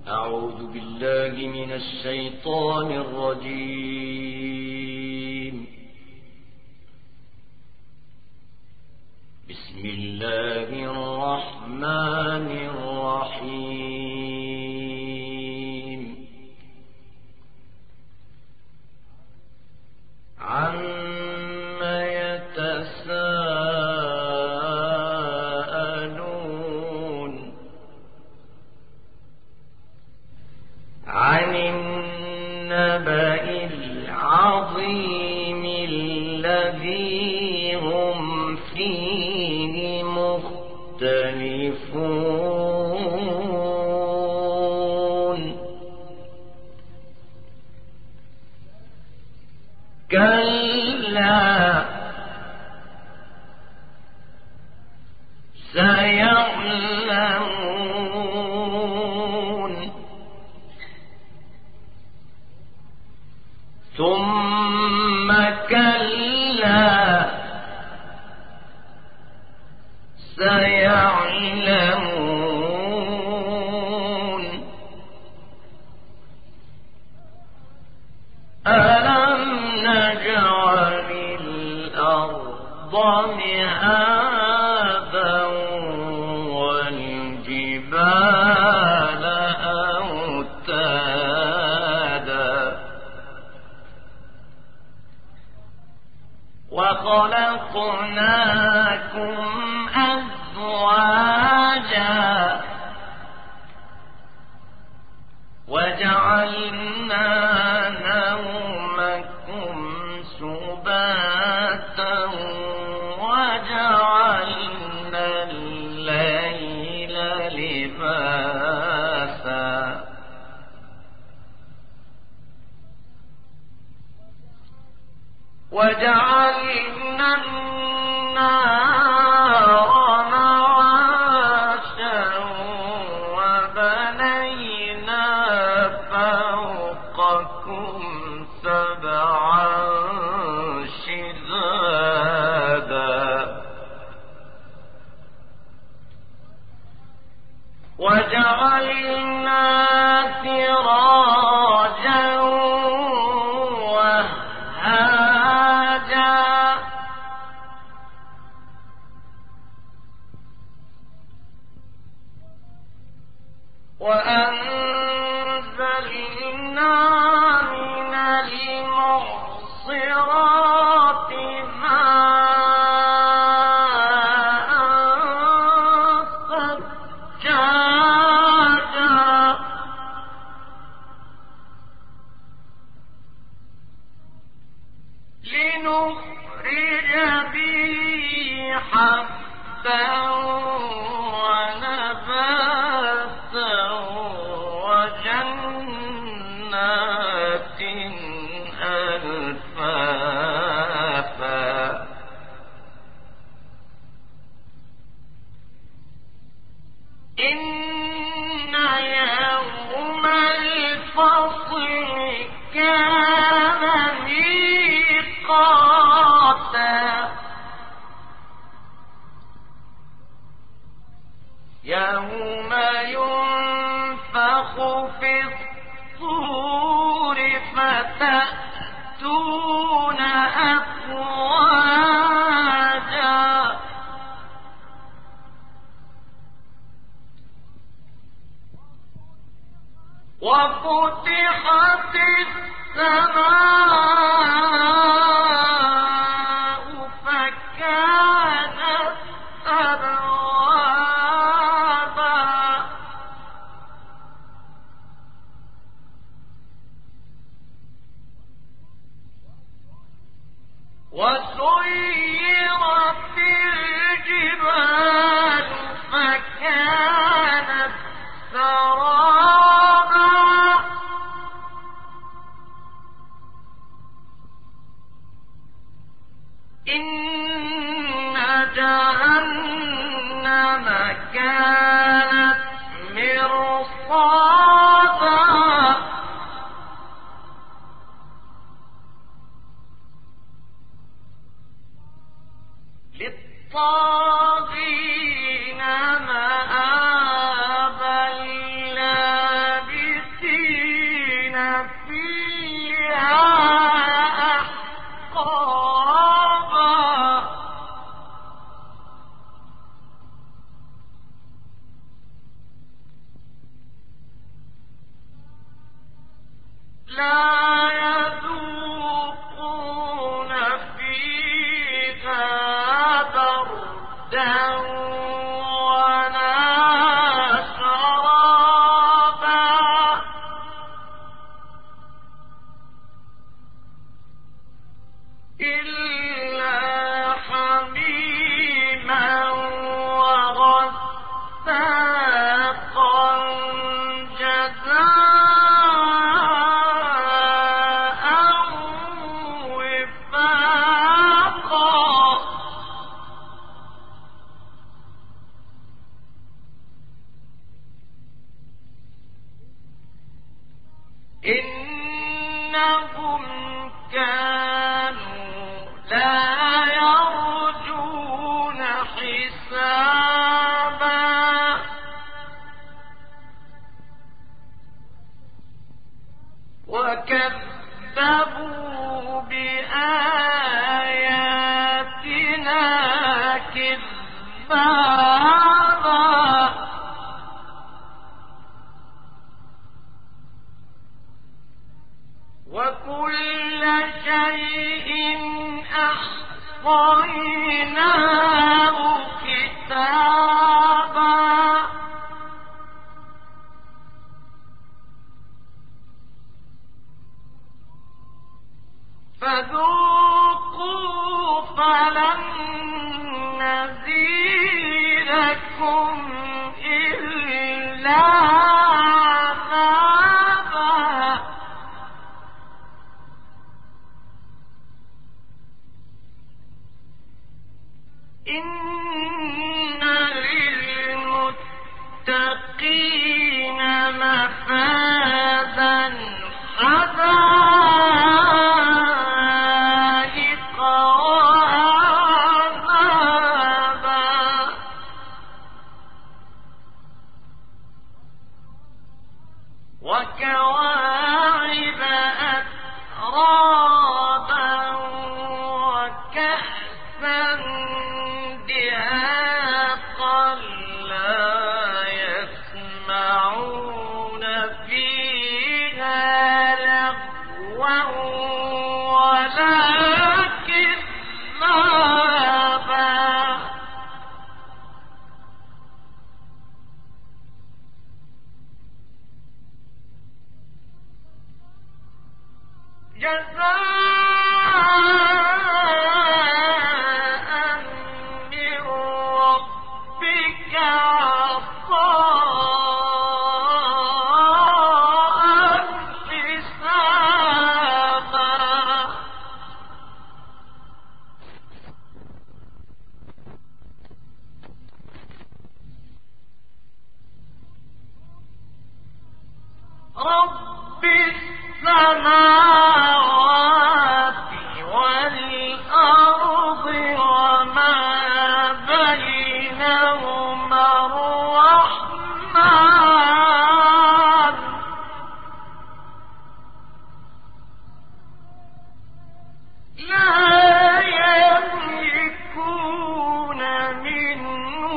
أعوذ بالله من الشيطان الرجيم. بسم الله الرحمن الرحيم. عما يتساءلون عن النبأ العظيم الذي هم فيه مختلفون. كلا سيعلمون ثم كلا سيعلمون ألم نجعل الأرض مهادا والجبال أوتادا وخلقناكم أزواجا وجعلنا نومكم سباتا وجعلنا الليل لباسا وجعلنا النار معاشا وبنينا فوقكم سبعا شدادا وجعلنا سراجا وهاجا وأنزلنا من المعصرات ماء ثجاجا لنخرج به حبا ونباتا وجنات ألفافا إن يوم الفصل كان ميقاتا يوم ينفخ في الصور فتأتون أفواجا وفتحت السماء فكانت أبوابا وسيرت الجبال فكانت سرابا إن جهنم كانت مرصادا للطاغين مآبا لابثين فيها أحقابا لا يذوقون فيها بردا ولا شرابا إلا حميما وغساقا جزاء وفاقا إنهم كانوا لا يرجون حسابا وكذبوا بآياتنا كذابا وكل شيء أحصيناه كتابا فذوقوا فلن نزيدكم إلا عذابا إن للمتقين مفازا حدائق وأعنابا وكواعب أترابا وكأسا دهاقا لا يسمعون فيها لغوا ولا كذابا جزاء من ربك عطاء حسابا رب السماوات والأرض وما بينهما الرحمن لا يملكون منه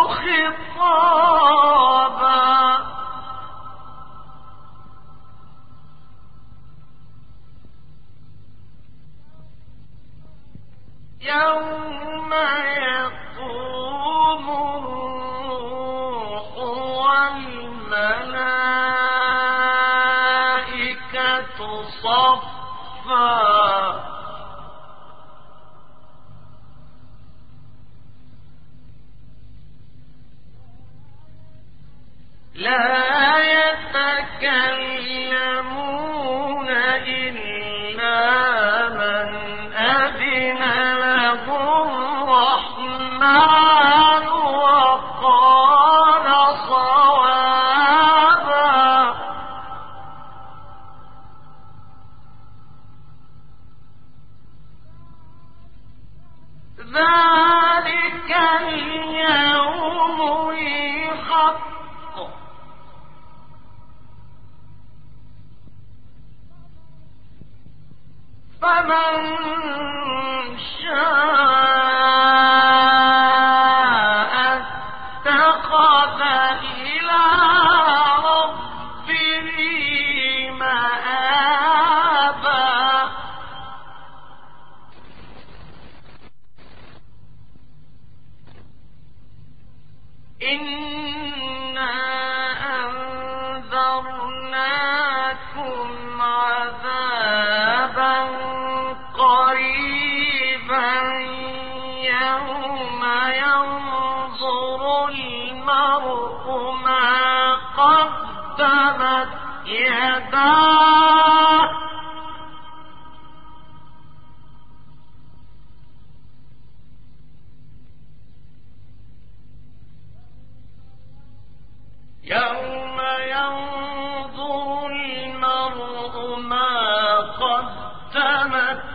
خطابا يوم يقوم الروح والملائكة صفا لا يتكلمون إلا من أذن له الرحمن وقال صوابا ذلك اليوم الحق فمن شاء اتخذ إلى ربه مآبا إنا أنذرناكم عذابا قريبا يوم ينظر المرء ما قدمت يداه يوم ينظر المرء ما قدمت